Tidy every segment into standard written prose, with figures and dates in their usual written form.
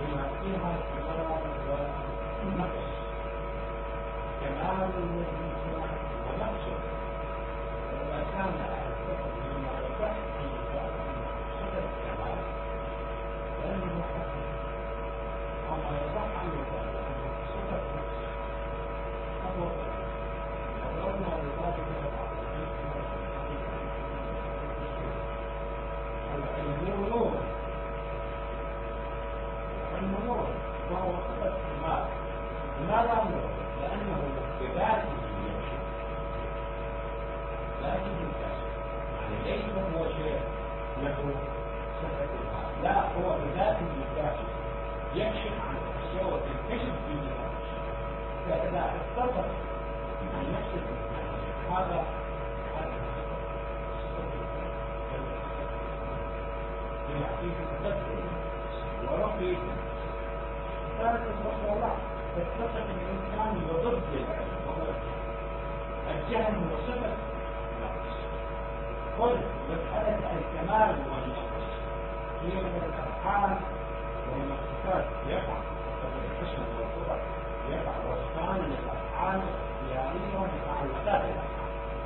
بما فيها الكمال والنقص، كمال المجتمع ونقصه. فإذا كان الحكم مما يصح أن يقال أنه صفة الكمال فإنه حكم، وما يصح أن يقال أنه صفة نقص فهو وضربنا لذلك العلم نور، العلم نور وهو صفة كمال. لماذا نور؟ لأنه بذاته يمشي، ذاته يكشف، يعني ليس هو شيء له صفة كمال، لا هو بذاته يكشف، يكشف عن الأشياء وتنكشف في ذات الشيء. فإذا اتصف عن نفسه هذا يعطيك تدبر ورقي. ثالث الأخرى لا تتصف الإنسان بضد العلم وهو الجهل وصفة نقص. كل مسألة الكمال والنقص هي من الأفعال ومن الصفات يقع ومن الحسن والقدر يقع وصفان للأفعال الاختيارية ومتعلقات الأفعال.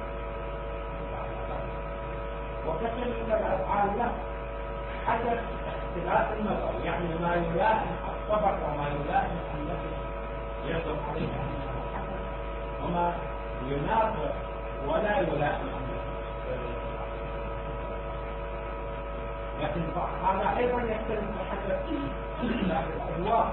وكثير من الأفعال له حدث اختلاف النظر، يعني ما يلائم الطبع وما يلائم النفس يطلق عليه أنه حسن، وما يناظر ولا يلائم النفس. لكن هذا أيضا يختلف بحسب اختلاف الأذواق.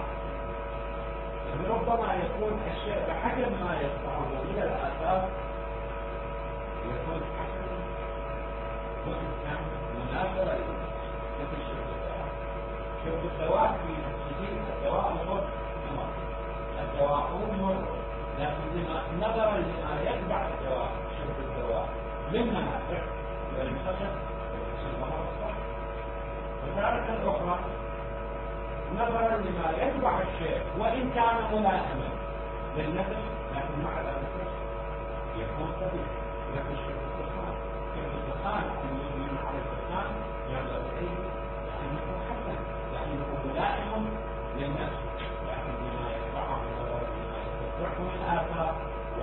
ربما يكون الشيء بحسب ما يدفعه إلى الآثار يكون حسنا وإنسان مناسبة مثل شرب الدواء في نفسه. الدواء مر، الدواء مر، لكن نظرا لما يتبع الدواء شرب الدواء من منافع وللخشب والحسن الصح. وتارة أخرى نظرا لما يتبع الشيء وإن كان ملائما للنفس لكن مع ذلك يكون طبيعي. لكن شرب الدخان المؤمن على الدخان ينظر إليه لأنه حسن، لأنه ملائم للنفس، لكن بما يتبعه نظرا لما يتبعه من آثار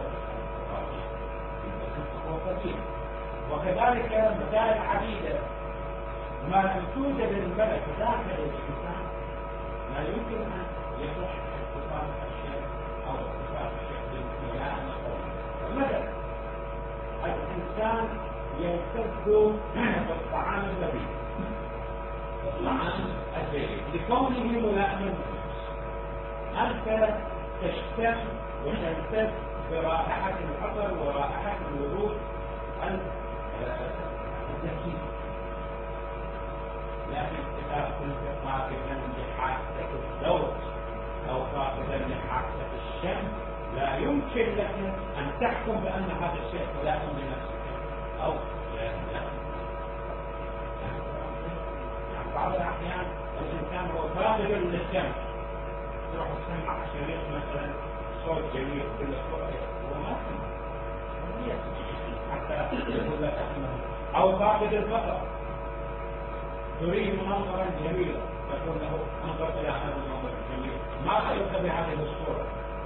هو طبيعي. وكذلك مسائل عديدة ما لم توجد الملك داخل الإنسان لا يمكن أن يصح اتصال الشيء أو اتصال الشيء بالملائمة مثلا الإنسان يلتذ بالطعام اللذيذ، الطعام الجيد لكونه ملائما. أنت تشتم وتلتذ برائحة العطر ورائحة الورود الزكية، لكن إذا كنت فاقدا لحاسة الذوق أو فاقدا لحاسة الشم لا يمكن لك أن تحكم بأن هذا الشيء ملائم لنفسك أو لا. يعني بعض الأحيان الإنسان هو فاقد للشم، تروح تسمع شريط مثلا صوت جميل كل صوت وما سمع حتى يقول لك أنه أو فاقد البصر تريد منظرا جميلا تقول له انظر إلى هذا المنظر الجميل، ما رأيك بهذه الصورة؟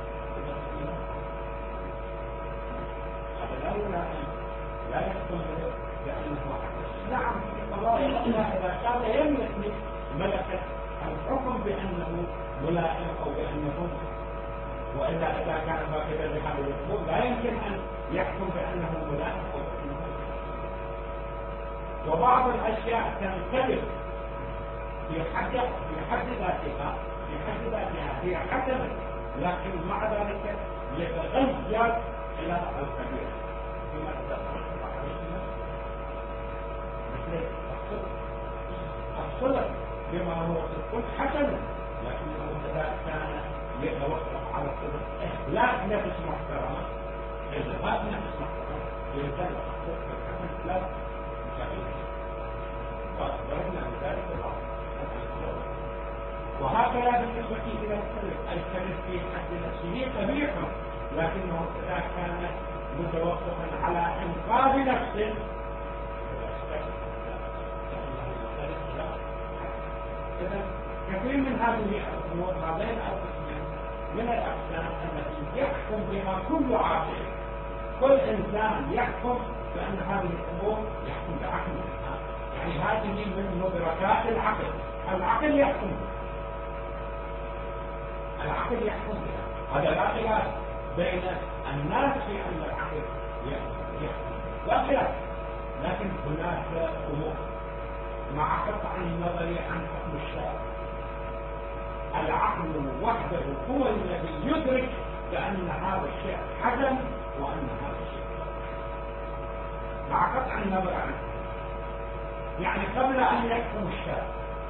هذا لا يحكم بأنه حدث. نعم في قضايا إذا كان يملك ملكة الحكم بأنه ملائم أو بأنه، وإلا إذا كان فاقدا لهذه الأمور لا يمكن أن يحكم بأنه ملائم أو بأنه. وبعض الأشياء تنقلب في حد ذاتها هي حسنة، لكن مع ذلك يتغير إلى الكبير فيما تدخل مثل الصلة بما هو صدق حسنة، لكنه إذا كان يتوقف على الصدق إخلاق نفس محترمة، إذهاب نفس محترمة ينتهي الصدق الحسن لا كبير. وأخبرنا بذلك الأمر. وهكذا بالنسبة إلى الكذب في حد نفسه قبيح، لكنه إذا كان متوقفا على إنقاذ نفسه إذا كثير من هذه الأمور، هذين القسمين من الأقسام التي يحكم بها كل عاقل. كل إنسان يحكم بأن هذه الأمور يحكم بعقل الإنسان، يعني هذه من مدركات العقل. العقل يحكم بها، العقل يحكم بها. هذا لا خلاف بين الناس في أن العقل يحكم، لا خلاف. لكن هناك أمور مع قطع النظر عن حكم الشرع، العقل وحده هو الذي يدرك بأن هذا الشيء حسن وأن هذا الشيء مع قطع النظر عنه. يعني قبل أن يحكم الشرع،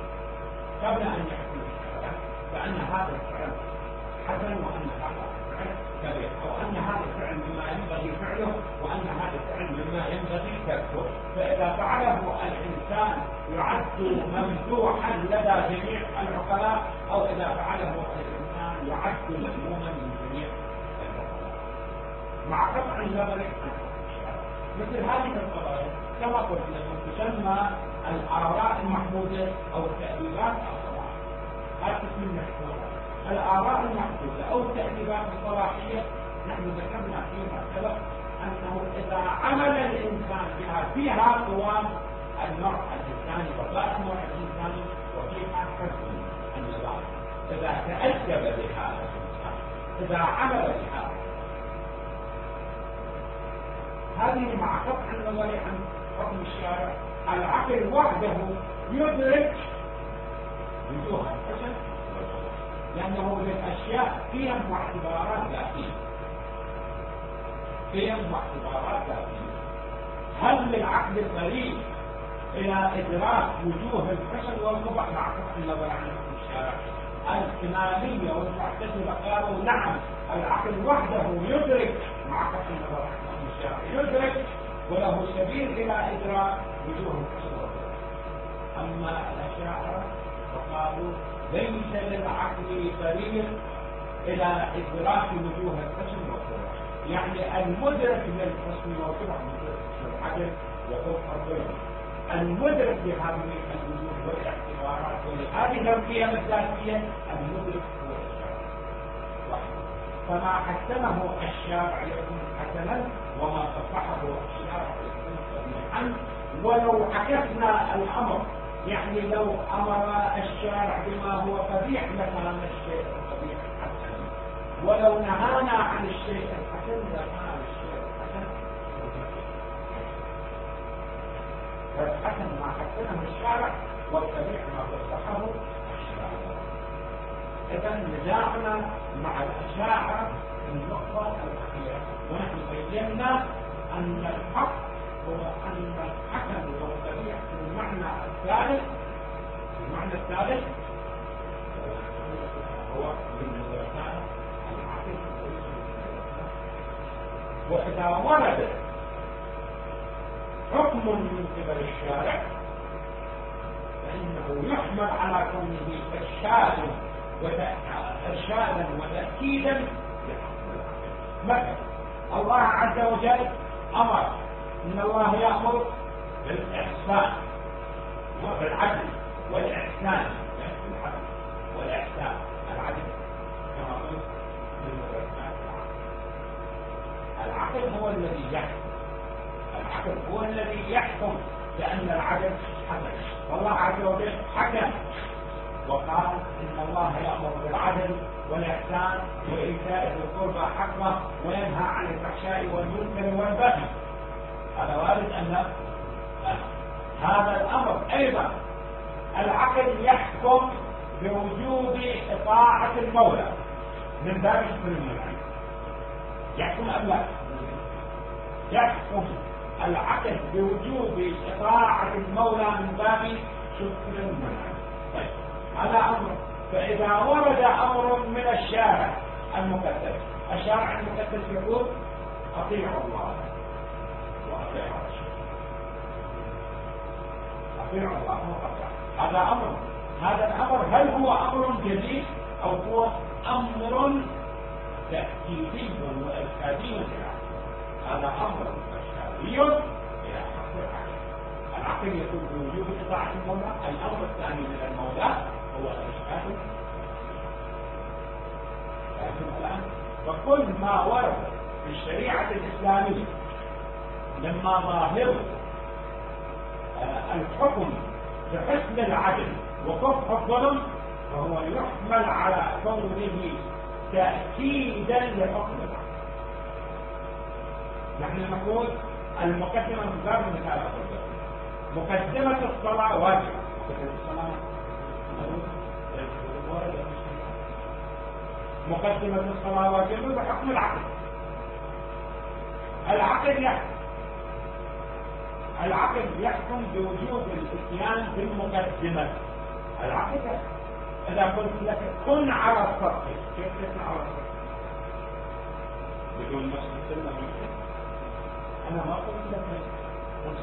بأن هذا الفعل حسن وأن هذا الفعل كبير، أو أن هذا الفعل مما ينبغي فعله وأن هذا الفعل مما ينبغي تركه. فإذا فعله الإنسان يعد ممدوحا لدى جميع العقلاء، أو إذا فعله الإنسان يعد مذموما من جميع العقلاء مع قطع النظر عن الشرع. مثل هذه القضايا كما قلت لكم تسمى الآراء المحمودة أو التأديبات الصلاحية. هذا اسم المشهور. الآراء المحدودة أو التأديبات الصلاحية نحن ذكرنا فيما سبق أنه إذا عمل الإنسان بها فيها قوام النوع الإنساني، وظائف النوع الإنساني، وفيها حسن النظام. إذا تأدب بها الإنسان، إذا عمل بها، هذه مع قطع النظر عن حكم الشارع. العقل وحده يدرك وجوه الحسن، لأنه للأشياء قيم واعتبارات ذاتية. هل للعقل الطريق إلى إدراك وجوه الحسن والقبح مع قطع النظر عن حكم الشارع؟ الإمامية والمعتزلة قالوا نعم، العقل وحده يدرك مع قطع النظر عن حكم الشارع، يدرك وله سبيل إلى إدراك وجوه الحسن والقبح. أما الأشاعرة فقالوا ليس للعقل طريق إلى إدراك وجوه الحسن والقبح، يعني المدرك للحسن والقبح مدرك للعدل وقبح الظلم، المدرك لهذه الوجوه والاعتبارات ولهذه القيم الذاتية المدرك هو الشارع وحده. فما حسنه الشارع يكون حسنا، وما قبحه الشارع يكون قبيحا. ولو عكسنا الأمر، يعني لو أمر الشارع بما هو قبيح لكان الشيء القبيح حسنا، ولو نهانا عن الشيء الحسن لكان الشيء الحسن فالحسن ما حسنه الشارع والقبيح ما قبحه الشارع. إذا نزاعنا مع الأشاعرة في النقطة الأخيرة، ونحن بينا أن الحق هو أن الحسن والقبيح في المعنى الثالث هو من مدركات العقل. وإذا ورد حكم من قبل الشارع فإنه يحمل على كونه إرشادا وتأكيدا لحكم العقل. مثلا الله عز وجل أمر إن الله يأمر بالإحسان وبالعدل والإحسان، العدل كما قلت من مدركات العقل هو الذي يحكم. العقل هو الذي يحكم بأن العدل حسن. والله عز وجل حكم وقال إن الله يأمر بالعدل والإحسان وإيتاء ذي القربى حقه وينهى عن الفحشاء والمنكر والبغي. هذا وارد أن هذا الأمر أيضا العقل يحكم بوجوب إطاعة المولى من باب شكر المنعم. يحكم أم لا؟ يحكم العقل بوجوب إطاعة المولى من باب شكر المنعم. طيب هذا أمر. فإذا ورد أمر من الشارع المقدس، الشارع المقدس يقول أطيعوا الله وأطيعوا الرسول، أطيعوا الله وأطيعوا. هذا أمر. هذا الأمر هل هو أمر جديد أو هو أمر تأكيدي وإرشادي؟ هذا أمر إرشادي إلى حق العقل. العقل يقول بوجوب إطاعة المولى. الأمر الثاني من المولى هو فكل ما ورد في الشريعة الإسلامية مما ظاهره الحكم بحسن العدل وكفح الظلم فهو يحمل على كونه تأكيدا لحكم العدل. نحن نقول المقدمة من باب مثال مقدمة الصلاة واجب. مقدمة الصلاة واجب بحكم العقل. العقل يحكم بوجوب الاتيان بالمقدمة. العقل إذا قلت لك كن على السطح، كيف تكون على السطح؟ بدون نص السنة ممكن؟ أنا ما قلت لك نص.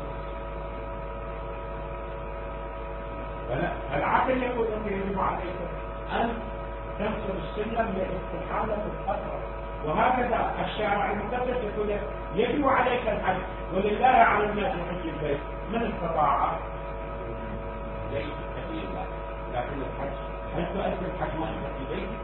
العقل يقول أنت يجب عليك أن تنصب السلم لاستحالة الخطر، وهكذا الشارع المقدس يقول يجب عليك الحج ولله على الناس حج البيت من استطاع. ليس كثير لكن الحج هل تؤدي الحج وانت في بيتك؟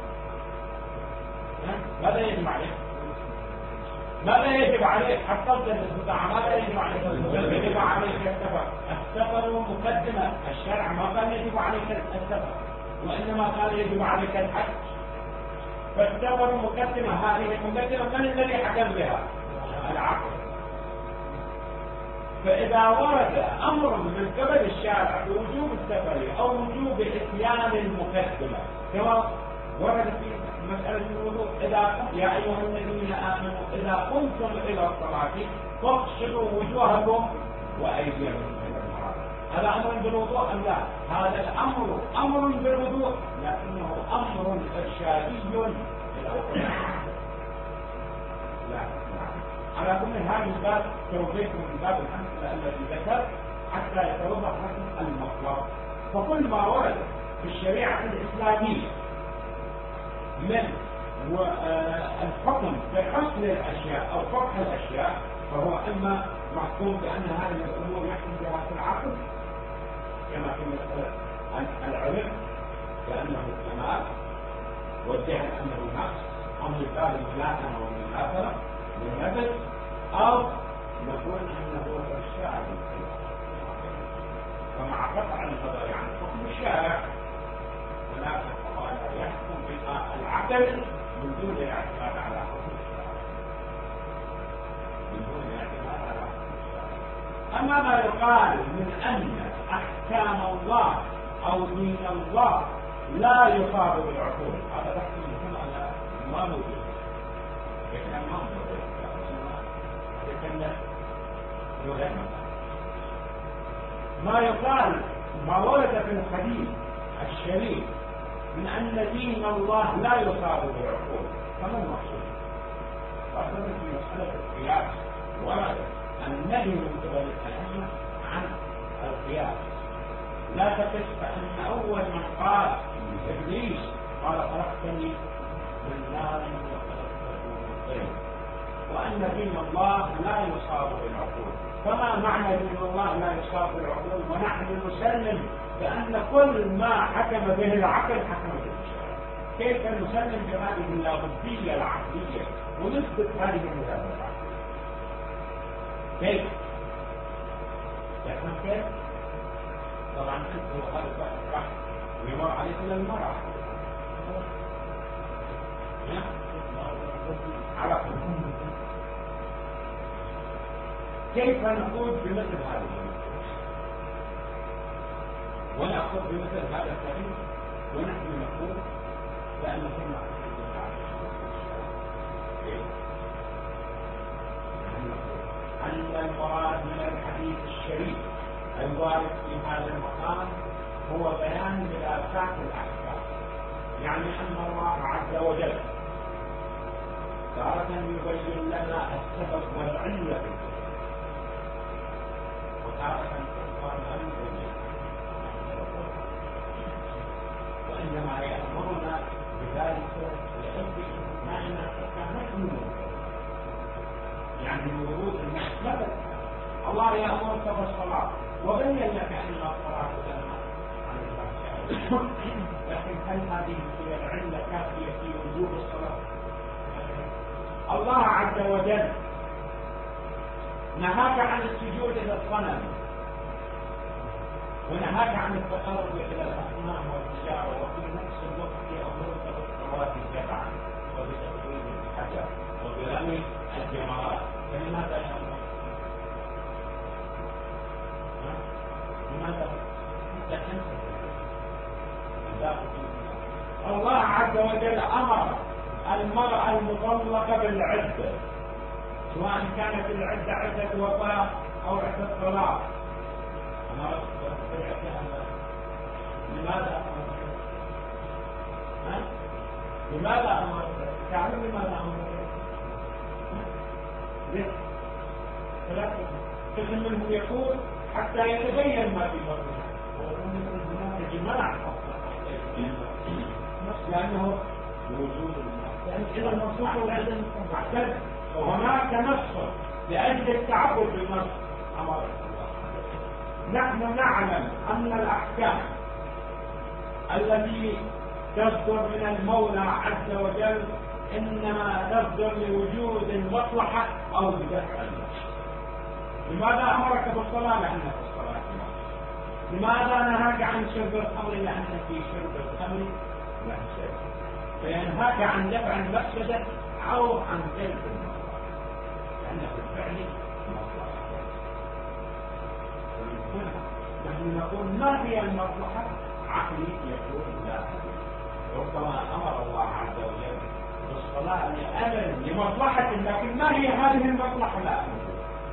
ماذا يجب عليك؟ ماذا يجب عليك؟ حتى الاستطاعة ماذا يجب عليك؟ يجب عليك السفر. السفر مقدمة، الشرع ما قال يجب عليك السفر وإنما قال يجب عليك الحج. فالسفر مقدمة، هذه المقدمة من الذي حكم بها؟ العقل. فإذا ورد أمر من قبل الشارع بوجوب السفر أو وجوب إتيان المقدمة كما ورد في مسألة الوضوء، يا أيها الذين آمنوا إذا قمتم إلى الصلاة فاغسلوا وجوهكم وأيديكم إلى المرافق. هذا أمر بالوضوء أم لا؟ هذا الأمر أمر بالوضوء لكنه أمر إرشادي إلى الصلاة. لا على كل هذا الباب توضيح من باب الأمثلة الذي ذكر حتى يتوضح لكم المطلب. فكل ما ورد في الشريعة الإسلامية من الحكم بحسن الأشياء أو قبح الأشياء فهو إما محكوم بأن هذه الأمور يحكم بها في العقل كما في مسألة العلم بأنه كمال والجهل أنه نقص أو من باب الملائمة والمناثرة بالنفس، أو نقول أنه إرشاد ومع قطع النظر عن حكم الشارع هناك قضايا يحكم بها العقل من دون الاعتماد على حكم الشارع. أما ما يقال من أن أحكام الله أو دين الله لا يصاب بالعقول هذا تحكم هنا على ما موجود. ما يقال ما ورد في الحديث الشريف من أن دين الله لا يصاب بالعقول فما المقصود؟ وأصلا في مسألة القياس ورد النهي من قبل الأئمة عن القياس. لا تقس فأن أول من قال إبليس قال خلقتني من نار وخلقته من طين، وأن دين الله لا يصاب بالعقول. فما معنى دين الله لا يصاب بالعقول ونحن نسلم بأن كل ما حكم به العقل حكم به الشرع؟ كيف نسلم بهذه اللابدية العقلية ونثبت هذه المذاهب العقلية؟ كيف؟ يفهم كيف؟ طبعا انتم هذا البحث ويمر عليكم المرأة على كيف نقول بمثل هذا الشيء ونأخذ بمثل هذا التاريخ ونحن نقول بأن كنا أن المراد من الحديث الشريف الوارد في هذا المقام هو بيان ملابسات الأحكام، يعني أن الله عز وجل تارة يبين لنا السبب والعلة وتارة تقال عن وإنما يأمرنا بذلك لأجل إثنائنا فكانت يعني الورود المحمدة. الله يأمرك بالصلاة وبين لك أن الصلاة تنهى عن الفحشاء، لكن هل هذه هي العلة كافية في وجوب الصلاة؟ الله عز وجل نهاك عن السجود إلى الصنم، ونهاك عن التقرب إلى الأصنام والتجارة، وفي نفس الوقت أمرك بالصلاة جمعا وبتقويم الحجر وبرمي الجمرات، فلماذا يا الله؟ لماذا؟ الله عز وجل أمر المرأة المطلقة بالعدة، سواء كانت العدة عدة وفاة أو عدة طلاق، أمرت بالعدة. لماذا أمرت؟ لماذا أمرت؟ تعلم لماذا أمرت؟ ليه؟ ثلاثة قسم منهم يقول حتى يتبين ما في بطنها، ويقول هناك جماع لأنه وجود المرأة إذا المنصوص وعدم معتد، وهناك نص لأجل التعبد بالنص أمر الله. نحن نعلم أن الأحكام التي تصدر من المولى عز وجل إنما تصدر لوجود المصلحة أو بدفع المصلحة. لماذا أمرك بالصلاة؟ لأنك الصلاة مصلحة. لماذا نهاك عن شرب الخمر؟ لأن في شرب الخمر مفسدة، فينهاك عن دفع المفسدة أو عن جلب المصلحة، لأن في الفعل مصلحة. نحن نقول ما هي المصلحة؟ عقلي يقول لا، ربما أمر الله عز وجل بالصلاة لأمر لمصلحة، لكن ما هي هذه المصلحة؟ لا أمر.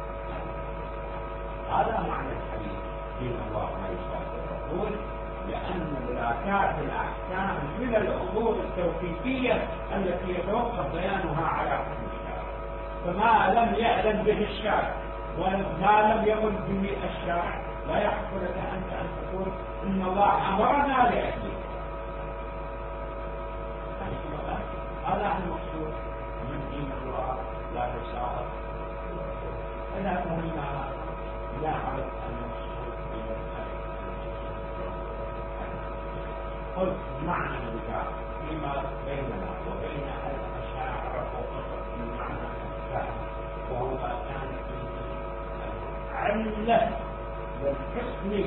هذا معنى الحديث دين الله ما يشاء الرسول، لأن ملاكاة الأحكام من الأمور التوقيفية التي يتوقف بيانها على حكم الشارع، فما لم يأذن به الشارع وما لم يقل به الشارع لا يحق لك أنت أن تقول إن الله أمرنا لأجله. هذا المقصود من دين الله لا يشاء. إذا فهمنا لا أعرف المقصود قلت معنى النكاح فيما بيننا وبين الأشاعرة وقصد من معنى النكاح، وهو كان فيه علة للحسن،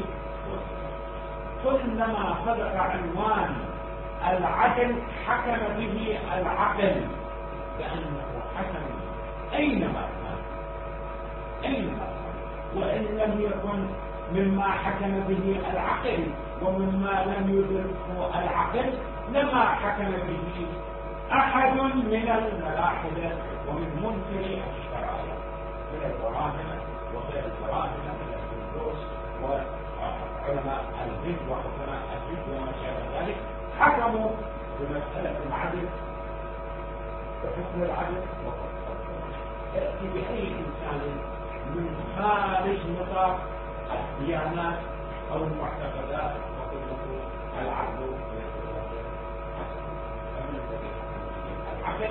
كلما صدق عنوان العدل حكم به العقل، لأنه حكم أينما كان، وإن لم يكن مما حكم به العقل ومما لم يدركه العقل لما حكم به أحد من الملاحدة ومن منكري الشرائع من البراهنة وغير البراهنة من الهندوس وعلماء الهند وحكماء الهند وما شابه ذلك، حكموا بمسألة العدل بحكم العدل يأتي بأي إنسان من خارج نطاق الديانات أو المعتقدات وقل العدل العقل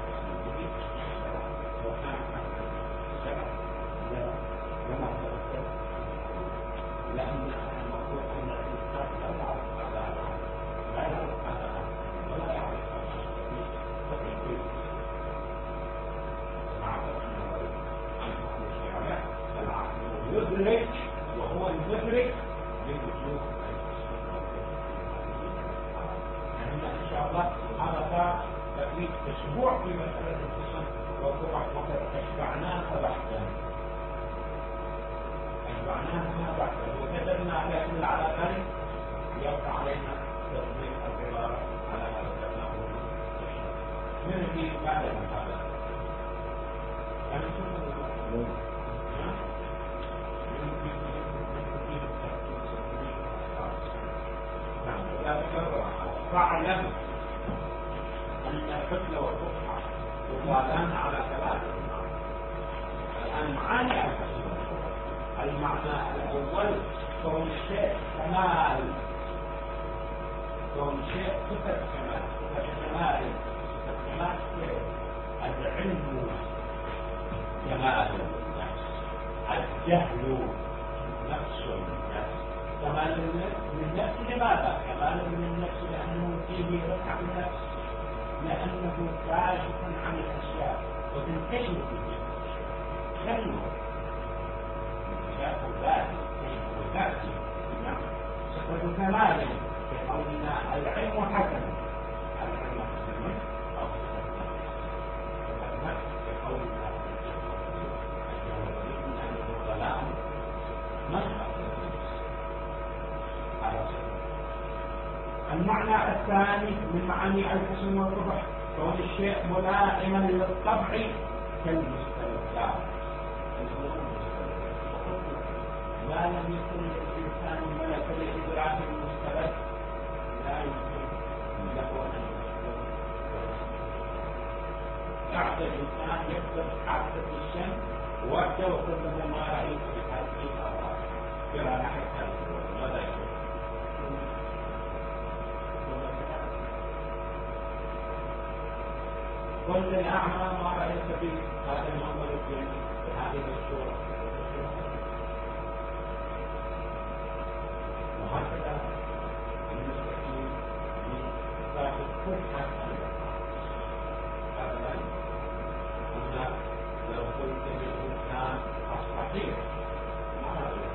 لأن المفروض أن الإنسان لا يعرف هذا لا يعرف هذا ولا يعرف يدرك وهو المدرك لوجود يعني إن شاء الله هذا تقريب أسبوع في مسألة القسم وطبعا وقد أشبعناها بحثا وكتبنا على كل على ذلك يبقى علينا تطبيق العبارة على ما ذكرناه من في بعد هذا يعني فاعلم أن الحسن والفصحى يقالان على ثلاثة معاني. الآن معاني الحسن المعنى الأول كون الشيء كمال، كون الشيء صفة كمال، صفة كمال، صفة كمال العلم كمال النفس، الجهل نفس النفس. كمال من النفس لماذا؟ كمال من النفس لأنه فيه رفع النفس، لأنه كاشف عن الأشياء وتنتشر في شنو شاف الذاتي والذاتي نعم صفة كمال في قولنا العلم حسن العلم حسن أو صفة في قولنا الظلام مشهد المعنى الثاني من معاني الحسن والقبح كون الشيء ملائما للطبع كالمستلزمات ما لم يكن للإنسان ملك لإدراك المستلزم لا يمكن له أن يعطي الإنسان يكتب حادثة الشمس وقته وكله ما رأيت في هذه الأوقات يرى نحو هذا ماذا يقول كل الأعمى ما رأيت في هذا المنظر الجميل بهذه الصورة وهكذا المستقيم لتاخذ كل حاجة مثلا هناك لو قلت للإنسان أصحيح ما رأيت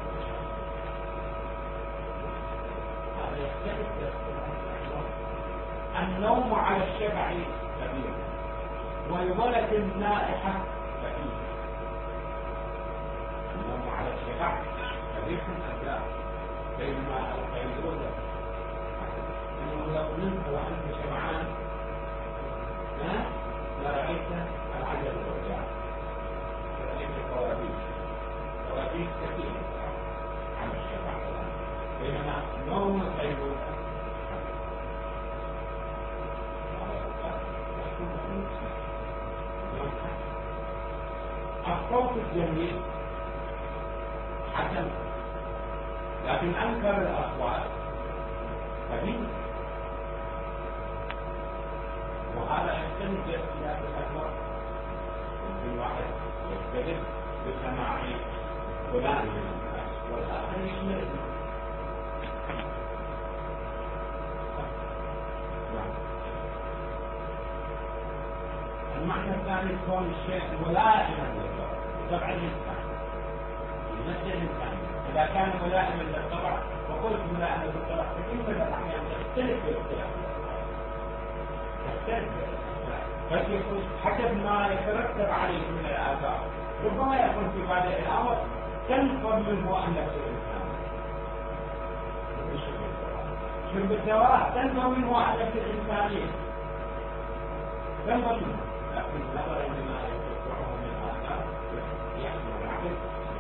هذا يختلف النوم على الشبع كبير والولد النائحة كبير النوم على الشبع كبير أبدا بينما القيلولة أنه لو نمت وأنت شبعان لرأيت العجل والرجاع لرأيت كوابيس كثيرة على الشبع بينما نوم القيلولة الصوت الجميل حسن لكن أنكر الأصوات كبير وهذا يختلف باختلاف الأصوات ممكن واحد يختلف بسماع فلان من الناس والآخر يشمل المعنى الثاني كون الشيء ملائما للطبع الإنسان يمثل الإنسان إذا كان ملائما للطبع وقلت ملائما للطبع فإن من الأحيان تختلف باختلاف قد يكون حسب ما يترتب عليه من الآثار ربما يكون في بادئ الأمر تنفر منه أن نفس الإنسان شرب الدواء تنفر منه أن نفس الإنسانية تنفر منه لكن نظرا لما يتبعه من آثار يحمل العقل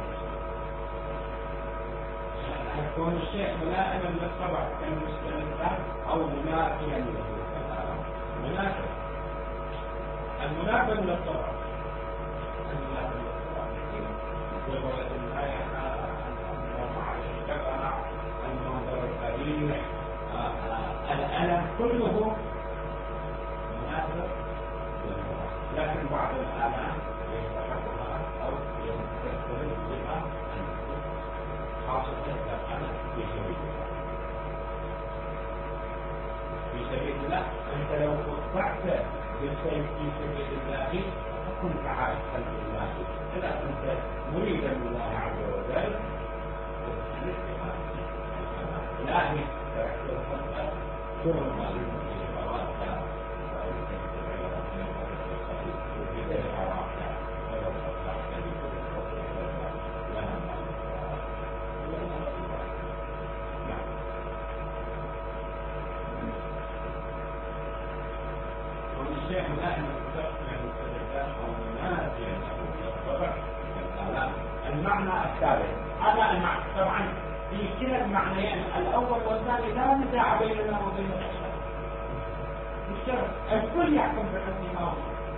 يكون الشيء ملائما للطبع كالمستلزمات أو منافيا له منافي المنافي للطبع المنافي للطبع وبلد الآية مع الشجرة المنظر القبيح الألم كله منافي لكن بعض الآلام يستحقها أو يستحقها بها خاصة إذا كانت في سبيل الله في سبيل الله أنت لو قطعت بالسيف في سبيل الله فكنت عارف خلق الله إذا كنت مريدا لله عز وجل إلهي تركت الخلق ثم المعنى الثالث هذا المعنى طبعا في كلا المعنيين الأول والثاني لا نزاع بيننا وبين الأشخاص بالشرط الكل يحكم بحسن ما هو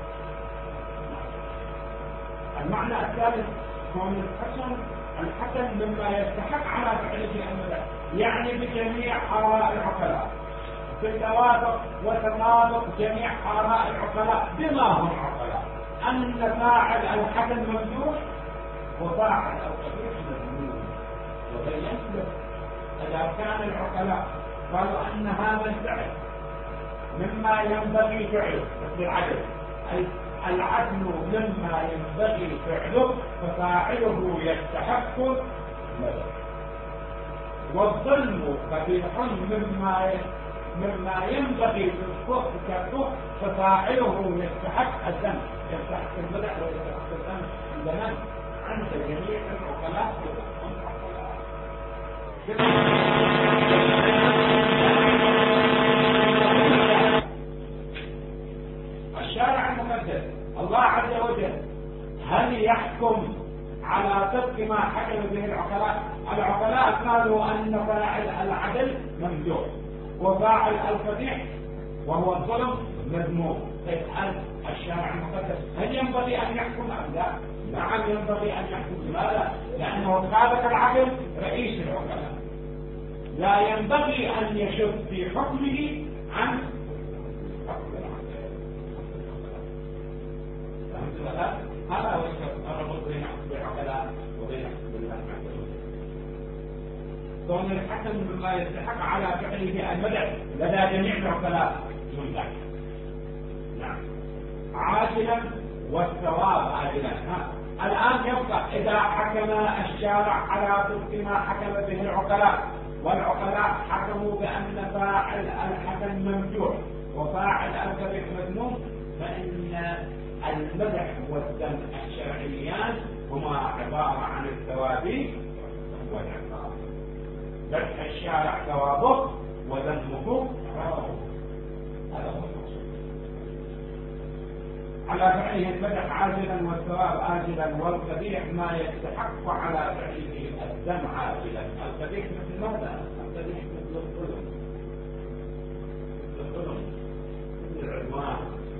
المعنى الثالث كون الحسن مما يستحق على فعله أمره يعني بجميع آراء العقلاء بالتوافق وتطابق جميع آراء العقلاء بما هم عقلاء أن فاعل الحسن ممدوح وفاعل القبيح مذموم وبينت له إذا كان العقلاء قالوا أن هذا الفعل مما ينبغي فعله مثل العدل العدل مما ينبغي فعله ففاعله يستحق الندم، والظلم قبيح مما ينبغي تركه ففاعله يستحق الذنب، يستحق المدح ويستحق الذنب عند من؟ عند جميع العقلاء. الشارع المقدس الله عز وجل هل يحكم على طبق ما حكم به العقلاء؟ العقلاء قالوا أن فاعل العدل ممدوح وفاعل القبيح وهو الظلم مذموم. يسأل الشارع المقدس هل ينبغي أن يحكم أم لا؟ نعم ينبغي أن يحكم. لماذا؟ لأنه خالق العقل رئيس العقلاء، لا ينبغي أن يشد في حكمه عن حكم العقل. هذا هو الربط بين حكم العقلاء وبين حكم الله عز وجل. كون الحكم مما يستحق على فعله المدح لدى جميع العقلاء من ذلك. نعم عاجلا والثواب عاجلا. الآن يبقى إذا حكم الشارع على طبق ما حكم به العقلاء والعقلاء حكموا بأن فاعل الحكم ممدوح وفاعل القبيح مذموم، فإن المدح والذم الشرعيان هما عبارة عن الثواب والعقاب. مدح الشارع ثوابه وذمه عقابه. هذا هو المقصود. على فعله المدح عاجلا والثواب آجلا، والقبيح ما يستحق على فعله الذم عاجلا. القبيح مثل ماذا؟ القبيح مثل الظلم، مثل العدوان.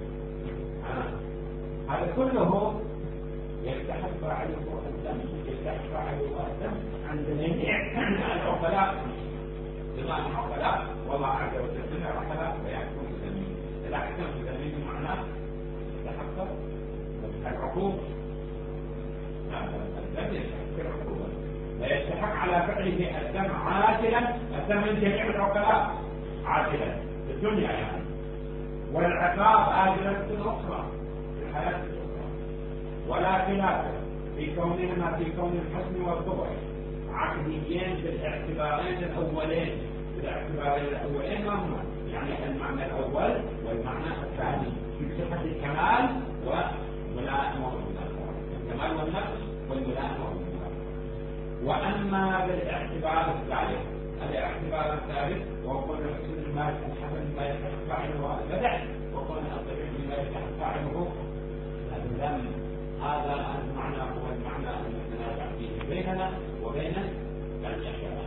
هذا كله يستحق فاعله الذم، يستحق فاعله الذم عند جميع العقلاء. جماعة العقلاء والله عز وجل من العقلاء فيحكم بالذميم. إذا حكم بالذميم معناه يستحق العقوبة. الذم يستحق العقوبة، فيستحق على فعله الذم عاجلا. الذم من جميع العقلاء عاجلا في الدنيا يعني، والعقاب آجلا في الأخرى في الحياة الأخرى. ولا خلاف في كونهما في كون الحسن والقبح عقديين بالاعتبارين الأولين. بالاعتبارين الأولين ما هما؟ يعني المعنى الأول والمعنى الثاني في صفة الكمال والملائمة والمناسبة، الكمال والنقص والملائمة والمناسبة. وأما بالاعتبار الثالث، الاعتبار الثالث وكون الحسن ما الحسن ما يستحق فاعله المدح، وكون القبيح ما يستحق فاعله الذم. هذا المعنى هو المعنى الذي نتنازع فيه بيننا وبين الأشاعرة.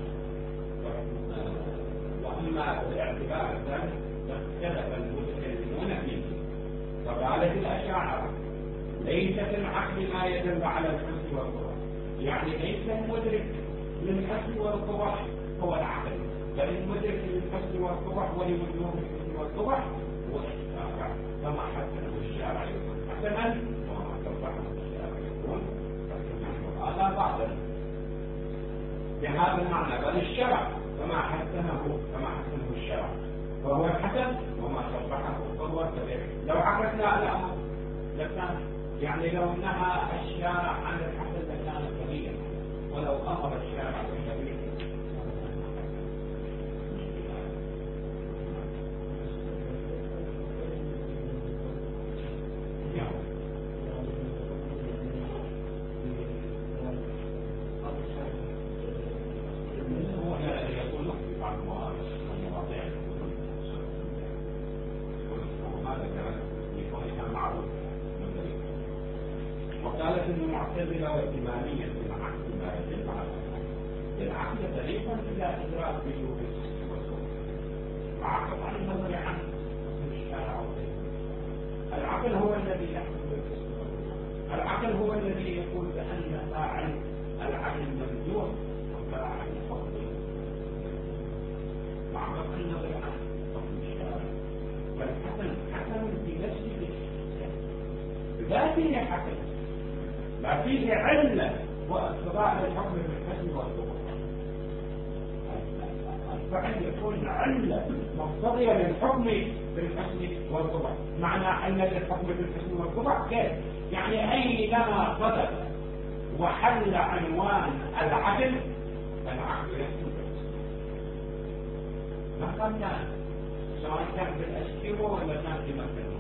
وأما بالاعتبار الثالث فاختلف المتكلمون فيه، فقالت الأشاعرة ليس في العقل ما يدل على الحسن والقبح، يعني ليس المدرك للحسن والقبح هو العقل، بل المدرك للحسن والقبح ولوجوه الحسن والقبح هو الشارع. كما حسنه الشارع يكون حسنا وما قبحه الشارع يكون حسنا. هذا باطل بهذا المعنى، بل الشرع كما حسنه الشرع فهو الحسن وما قبحه فهو الكبير. لو عكسنا الأمر لكان يعني لو نهى الشارع عن الحسن لكان كبيرا، ولو أمر الشارع بالكبير وقالت المعتزلة والإمامية في العقل ما يدل على العقل طريقا إلى إدراك وجوه الحسن والقبح مع قطع النظر عن الشارع. العقل هو الذي يحكم بالحسن والقبح، العقل هو الذي يقول بأن فاعل العدل ممدوح وفاعل الفضل مع قطع النظر عن حكم الشارع. فالحسن حسن في نفسه بذاته حسن، ما فيه علة واقتضاء للحكم بالحسن والقبح. فأن يكون علة مقتضية للحكم بالحسن والقبح. معنى علة للحكم بالحسن والقبح كيف؟ يعني أينما صدق وحل عنوان العدل فالعقل يحكم مهما كان، سواء كان بالأسكيمو ولا كان في مكة.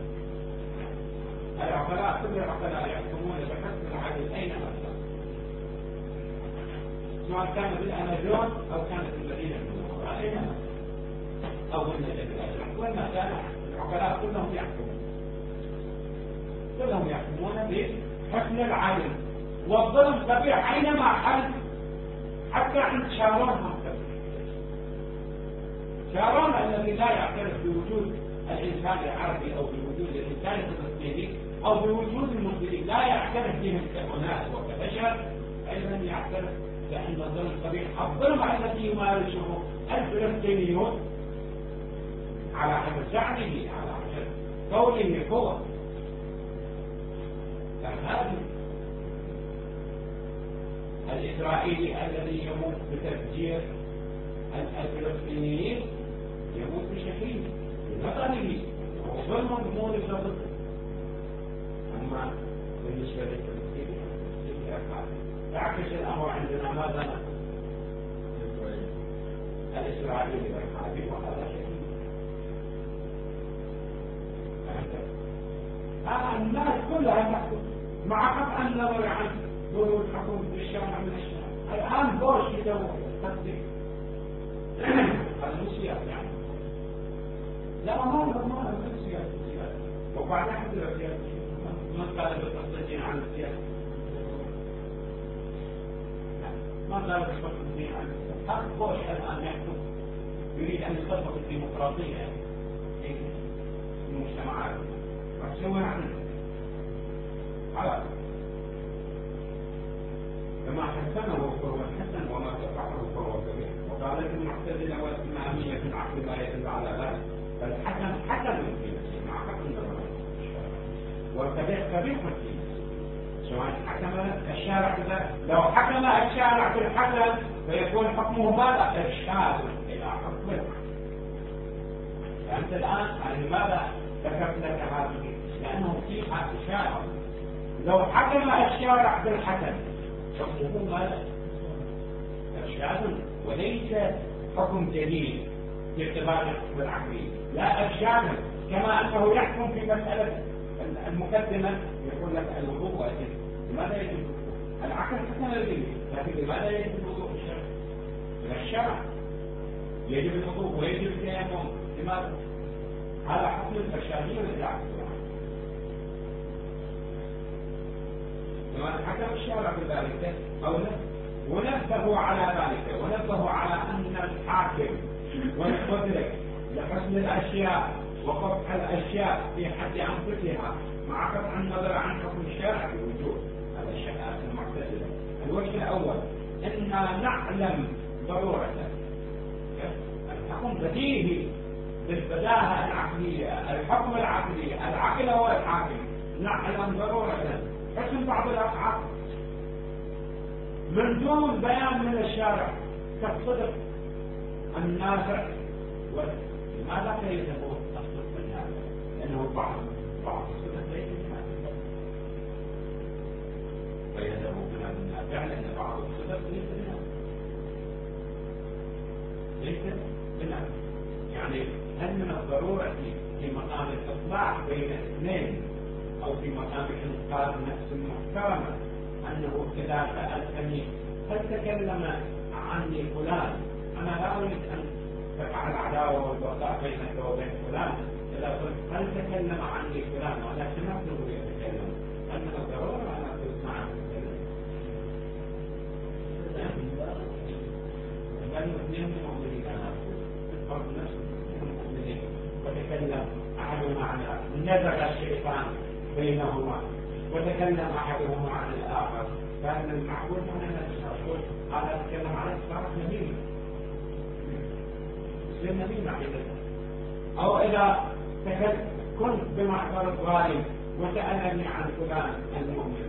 العقلاء كل العقلاء يحكمون بحسن العدل أينما كان، سواء كان بالأمازون أو كان في المدينة المنورة أينما أو النجف الأزرق وما كان. العقلاء كلهم يحكمون بحسن العدل. والظلم قبيح أينما حل، حتى عند شارون هم شارون الذي لا يعترف بوجود الإنسان العربي أو بوجود الإنسان الفلسطيني أو بوجود المسلمين، لا يعترف بهم كأناس وكبشر، أيضا يعترف بأن الظلم قبيح. الظلم الذي يمارسه الفلسطينيون على حسب زعمه، على حسب قوله هو، فهذا الإسرائيلي الذي يموت بتفجير الفلسطينيين يموت بشهيد بمثله وظلم مولد ضده. أما بالنسبة للفلسطينيين يعكس الأمر عندنا. ماذا نقول؟ الإسرائيلي والحربي وهذا شهيد. الناس كلها تحكم مع قطع النظر عن ظهور الحكم بالشارع من الشارع. الآن بوش يدور تصديق هذا سياسة يعني. لا ما هو سياسة. وبعدين حدث سياسة من قال بالتصديق عن السياسة، ما قال بالتصديق عن السياسة. هذا بوش الآن يحكم، يريد أن يطبق الديمقراطية في المجتمعات. فسوى عنه خلاص كما حسنه فهو حسن وما تفعله فهو كبير. وقالت المعتزلة والإمامية في العقل ما يدل على ذلك، فالحسن حسن في نفسه مع حكم النظر، والكبير كبير في نفسه. سواء حكم الشارع بذلك، لو حكم الشارع بالحسن فيكون حكمه ماذا؟ إرشاد إلى حكمه. فأنت الآن لماذا ذكرت لك هذه؟ لأنه فيها إشارة. لو حكم الشارع بالحسن حكمه ماذا؟ إرشاد وليس حكم جديد باعتبار الحكم العقلي، لا إرشاد. كما أنه يحكم في مسألة المقدمة يقول لك الوضوء واجب، لماذا يجب الوضوء؟ العقل حسن الجديد، لكن لماذا يجب الوضوء الشرع؟ يجب الوضوء ويجب التيمم، لماذا؟ هذا حكم الإرشادي والعقل. لما حكم الشارع بذلك أو لا، ونبهوا على ذلك، ونبهوا على أن الحاكم والمدرك لحسن الأشياء وقطع الأشياء في حد أنفسها مع قطع النظر عن حكم الشارع بوجود هذا المعتزلة. الوجه الأول أننا نعلم ضرورة الحكم بديهي بالبداهة العقلية، الحكم العقلي، العقل هو الحاكم. نعلم ضرورة حسن بعض الأفعال من دون بيان من الشارع كالصدق النافع. لماذا يعتبر الصدق النافع؟ لأنه بعض الصدق ليس النافع، فيعتبر بالنافع لأن بعض الصدق ليس بالنافع. يعني هل من الضرورة في مقام الإصلاح بين اثنين أو في مقام إنقاذ نفس محترمة أنه إذا سألتني هل تكلم عني فلان، أنا لا أريد أن تقع العداوة والبغضاء بينك وبين فلان، إذا قلت هل تكلم عني فلان وأنا سمعته يتكلم، هل من الضرورة أن أقول نعم تكلم؟ بل اثنين مؤمنين، أنا أقول نفس المؤمنين وتكلم أحدهما عن الآخر، نزغ الشيطان بينهما وتكلم أحدهما عن الآخر، فإن المعقول أننا نقول هذا تكلم على صارت نميمة، يصير نميمة عندنا. أو إذا كنت بمحضر الظالم وسألني عن فلان المؤمن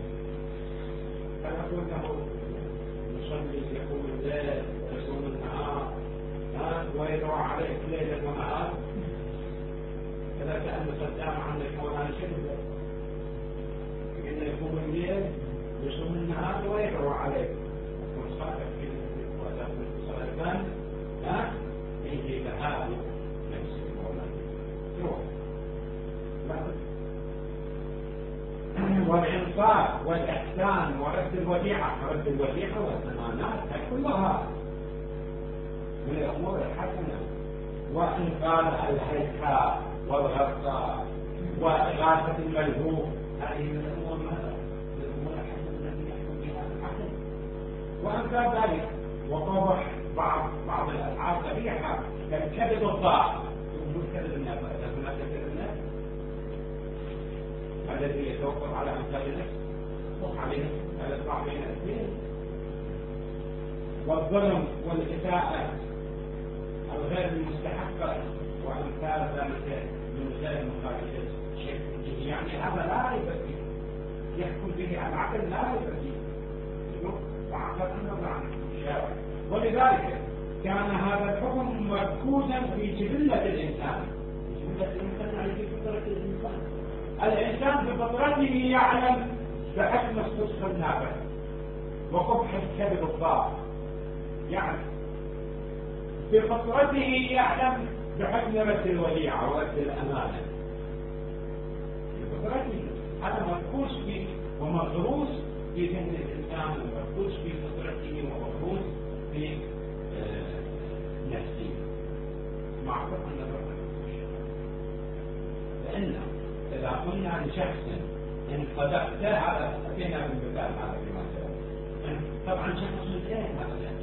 فنقول له يصلي يقوم الليل ويصوم النهار ويدعو عليك ليلا ونهار، كذا كأن صدام عندك مولانا شدة، إنه يقوم الليل يصوم النهار ويدعو عليك وصلاتك في الصلاة يجي لهذا نفس المولانا روح. والإنصاف والإحسان ورد الوديعة، رد الوديعة والأمانات كلها من الأمور الحسنة، وإنقاذ الهيكل والغطاء وإغاثة الملهوف، هذه من الأمور الحسنة التي يحكم بها العقل. وأمثال ذلك وقبح بعض الأفعال قبيحة كالكذب الضار، مش كذب الناس، هناك كذب الناس الذي يتوقف على أمثال النفس عليه الإصلاح بين الاثنين، والظلم والإساءة الغير المستحقة وأمثال ذلك من غير مخالفة شيء، يعني هذا لا يبكي يحكم به العقل، لا يبكي وعقل أنه عن الشارع. ولذلك كان هذا الحكم مركوزا في جبلة الإنسان. جبلة الإنسان يعني في فطرة الإنسان. الإنسان بفطرته يعلم بحكم الصدق النافع وقبح الكذب الضار، يعني بفطرته يعلم بحكم رد الوديعة ورد الأمانة، بفطرته هذا مركوز فيه ومغروس في ذهن الإنسان ومركوز في فطرته ومغروس في نفسه مع فقه النظر. لأن إذا قلنا لشخص إن صدقت، هذا أتينا بالمثال هذا في مثلا، طبعا شخص إيه هذا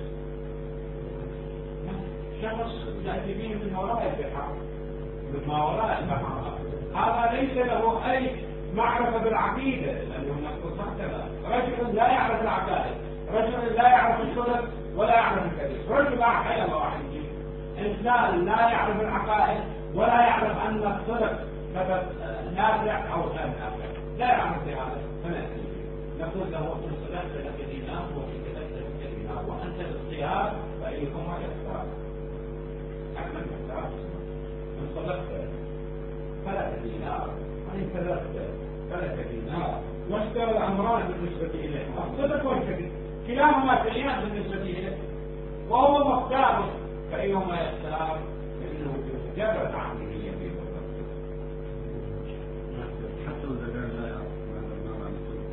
شخص يأتي به من وراء البحار، من ما وراء البحار، هذا ليس له أي معرفة بالعقيدة، لأنه نقول هكذا رجل لا يعرف العقائد، رجل لا يعرف الصدق ولا يعرف الكذب، رجل لا حي الله واحد، إنسان لا يعرف العقائد ولا يعرف أن الصدق سبب نافع أو غير نافع، لا يعرف بهذا، فنأتي نقول له إن صدقت لك دينار وإن كذبت لك دينار وأنت باختيار فأيكما يختار. حكم المختار إن صدقت فلك دينار وإن كذبت فلك دينار، واشترى الأمران بالنسبة إليه، الصدق والكذب كلاهما سيئان بالنسبة إليه وهو مختار، فأيهما يختار فإنه مجرد عقله يمين حتى لو كان لا يعرف هذا المعنى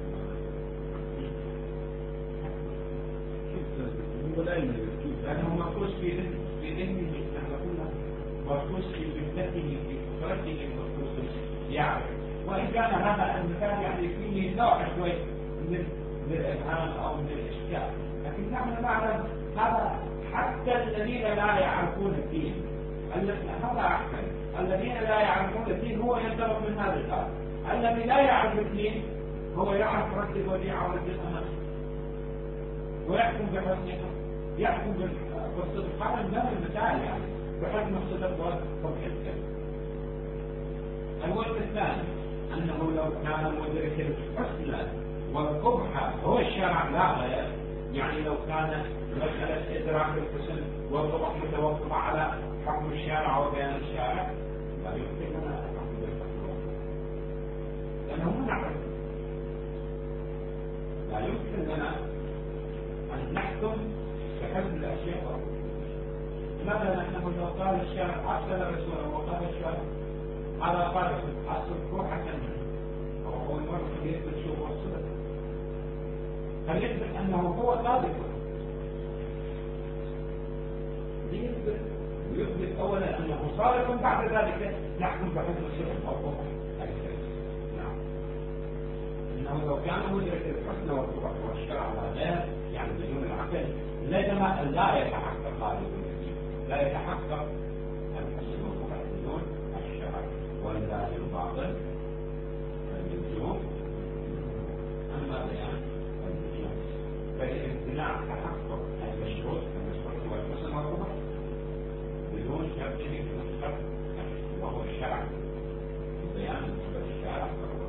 هو لا يملك، لأنه مخصوص في ذهنه، نحن قلنا مخصوص في ذهنه في فطرته مخصوص يعرف. وإن كان هذا المثال يعني فيه نوع شوي من الإبهام أو من الإشكال، لكن نحن نعلم هذا حتى الذين لا يعرفون الدين، هذا أحسن، الذين لا يعرفون الدين هو ينطلق من هذا الباب، الذي لا يعرف الدين هو يعرف رد الوديعة ورد الأمانة ويحكم بحسنها، يحكم بالصدق. هذا من المثال يعني بحكم الصدق وقبح الكذب. الوجه الثاني أنه لو كان مدرك الحسنى والقبح هو الشرع لا غير، يعني لو كان مسألة إدراك الحسن والقبح متوقفة على حكم الشارع وبيان الشارع لا يمكن أن نحكم بالفتوى، لأنه ما نعرف، لا يمكن لنا أن نحكم بحسن الأشياء. مثلا أنه لو قال الشارع أرسل رسوله وقال الشارع هذا قال أصدق حسن هو المرء يثبت شو هو الصدق، فليثبت أنه هو صادق، يثبت أولا أنه صادق، بعد ذلك نحكم بحكم الصدق أو القبح. نعم، إنه لو كان مدرك الحسن والقبح والشرع على غير يعني بدون العقل لازم لا يتحقق هذه النتيجة، لا يتحقق الحسن والقبح بدون الشرع، ولا الباطل النجوم أما بيان النجوم، فالامتناع تحقق المشروط هو الحسن والقبح بدون شرطه من الشرط وهو الشرع، بيان الشرع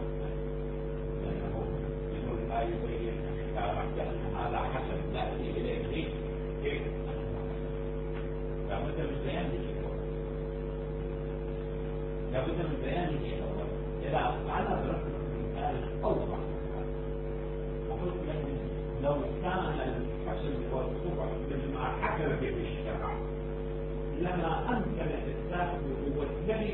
لأنه بدون ما يبين الشرع بأن هذا حسن نأتي إليه كيف لابد من بيان الشيء أولا. إذا أنا ضربت المثال أوضح وقلت لك لو كان الحسن والقبح مما حكم به الشرع لما أمكن إثبات نبوة نبي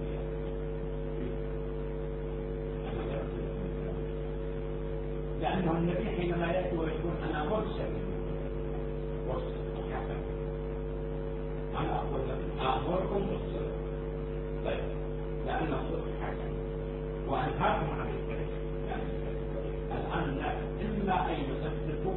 لأنه النبي حينما يأتي ويقول أنا مرسل حسن أنا أقول لكم أمركم بالصدق طيب لأن الصدق حسن وأنهاكم عن الكذب الآن إما أن يصدقوا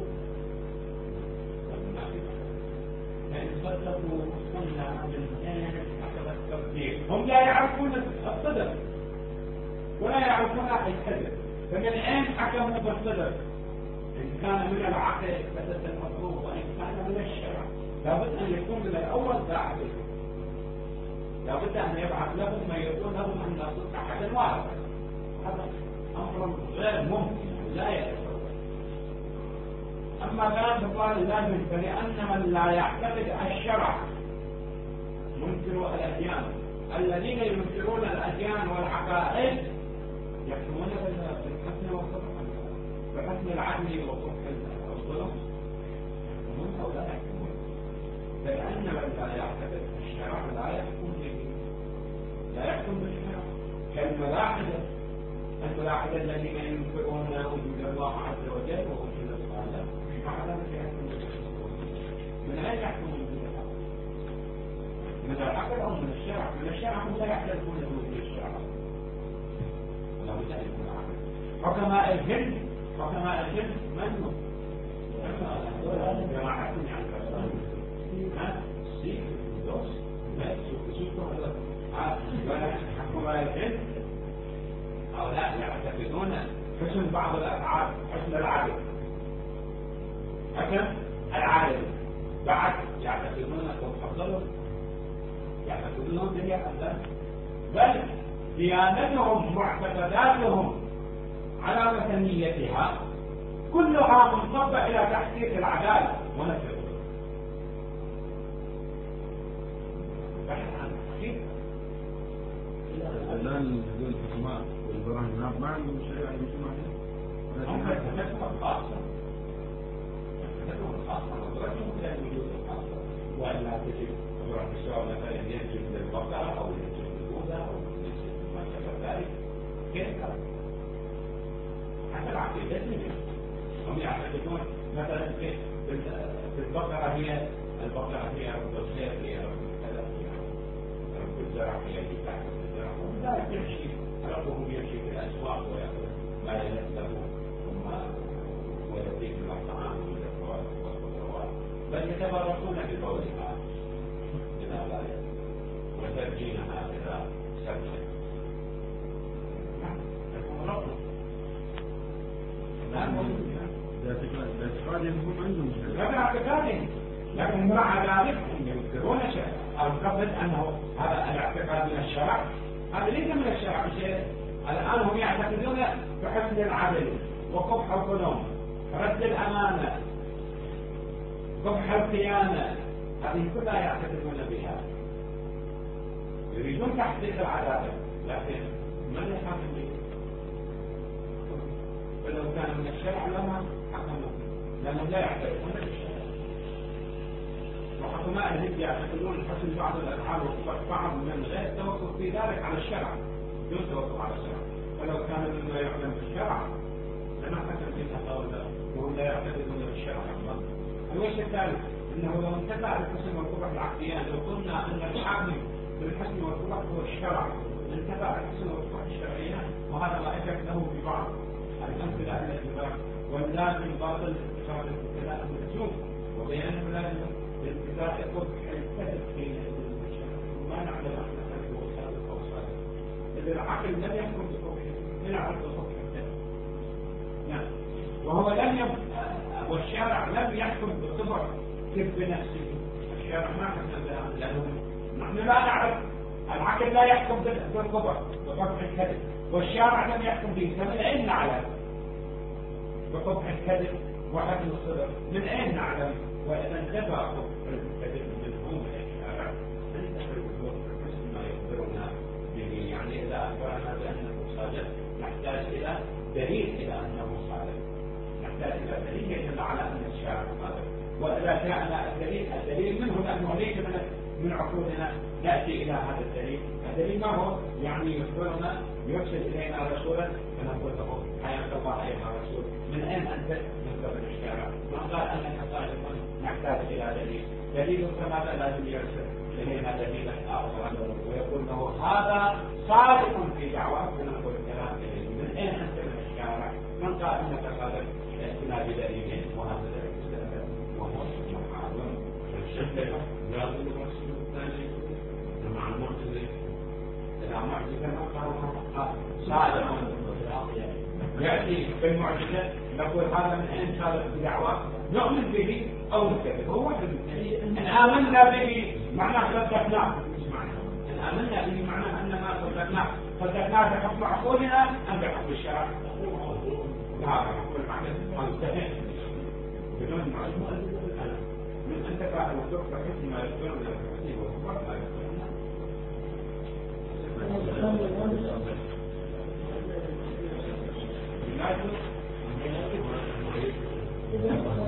فإن صدقوا قلنا من أين حسب التقدير هم لا يعرفون الصدق ولا يعرفون الكذب فمن أين حكموا بالصدق إن كان من العقل بدت المطلوب وإن كان من الشرع لابد أن يكون من الأول باعث لابد أن يبعث لهم ما يقول لهم أن الصدق أحد واحد هذا أمر غير ممكن لا يتصور أما كان فقال لازم فلأن من لا يعتقد الشرع منكروا الأديان الذين ينكرون الأديان والعقائد يحكمون بالحسن والصدق بحسن العدل وصدق الظلم يحكمون أو لا يحكمون فلأن من لا يعتقد الشرع لا يحكم به لا يحكم بالشرع كالملاحدة الملاحدة الذين ينكرون وجود الله عز وجل ووجود الخالق مع ذلك يحكم بالشرع من أين يحكمون بالشرع؟ من العقل أو من الشرع؟ من الشرع هم لا يعترفون بوجود الشرع لا بد أن يكون عقل حكماء الجن من هم؟ جماعتهم يعني السيف الدوس حكماء الجن هؤلاء يعتقدون حسن بعض الأفعال حسن العدل بعد يعتقدون تفضلهم يعتقدون دنيا الله بل ديانتهم معتقداتهم على مثنيتها كلها منصبة إلى تحقيق العدالة ونفي الظلم بحث عن الحقيقة الآن هذول الحكماء والبراهين ما عندهم شريعة يمشون عليها هم يتكلمون الخاصة نظرتهم إلى الوجود الخاصة وأن لا تجد امرأة تساوي مثلا ينجب للبقرة أو ينجب للأولى أو ينجب ما شابه ذلك كيف حتى العقيدة هم يعتقدون مثلا في البقرة هي رب الخير هي رب الكذا هي رب الزرع هي اللي تحت الزرع لا يمشي ربه يمشي في الأسواق ويأخذ ما يلزمه ويأتيك من الطعام من الفواكه والخضروات بل يتبركون بقولها إلى ذلك وترجينها إلى سبسة يكون ربه باعتقادهم هم عندهم شيء لا باعتقادهم لكن مع ذلك هم يذكرون شيء القصد أنه هذا الاعتقاد من الشرع هذا ليس من الشرع شيء الآن هم يعتقدون بحسن العدل وقبح الظلم رد الأمانة قبح الخيانة هذه كلها يعتقدون بها يريدون تحقيق العدالة لكن من يحكم به ولو كان من الشرع لما حكموا لأنهم لا يعترفون بالشرع وحكماء الهند يعتقدون حسن بعض الأفعال وبعض من غير توقف في ذلك على الشرع دون توقف على الشرع ولو كان مما يعلم بالشرع لما حكم به هؤلاء وهم لا يعتقدون بالشرع أصلا الوجه الثالث أنه لو انتفع الحسن والقبح العقليان لو قلنا أن الحاكم بالحسن والقبح هو الشرع انتفع الحسن والقبح الشرعيان وهذا لا إفك له في بعض الأمثلة التي واللازم باطل اتخاذ الابتلاء الملزوم وبيان لازم الابتلاء القبح الكذب بين الشرع ما نعلم أن هذا هو صادق أو صادق إذا العقل لم يكن بقبح من عرض قبح الكذب نعم وهو والشارع لم يحكم بالطبع كيف بنفسه الشارع ما حكم بها لأنه نحن لا نعرف العقل لا يحكم بالطبع بقبح الكذب والشارع لم يحكم به فمن أين نعلم بقبح الكذب وحكم الصدق من أين نعلم وإذا انتفى قبح الكذب منهم الشارع انتفى الوجود بحسن ما يخبرنا به دليل إلى أنه صادق، نحتاج إلى دليل يدل على أن الشارع صادق. وإذا جاءنا الدليل منه، لأنه ليس من عقولنا نأتي إلى هذا الدليل. الدليل ما هو؟ يعني يخبرنا، يرسل إلينا رسولا فنقول له حياك الله أيها الرسول، من أين أنت؟ من قبل الشارع. ما قال أنك صادق، نحتاج إلى دليل. دليل كما لازم يرسل إلينا دليلا آخر ويقول له هذا صادق في دعواه، فنقول الكلام إليه. من أين أنت؟ من الشارع. من قال أنك صادق؟ ائتنا بدليل، وهذا دليل وهو محال. الشك لازم الرسول الثاني مع المعتزلة. المعجزة ما قال صادق يأتي بالمعجزة، نقول هذا من أين صادق بدعواه؟ نؤمن به أو نكذب. هو واحد إن آمنا به معناه صدقناه. إن آمنا به معناه أننا صدقناه. صدقناه بحكم عقولنا أم بحكم الشرع؟ هذا حكم المعنى منتهي بدون معجزة. من أنت فاعل وتقف بحكم ما يكون من الحكم وهو لا يكون. إذا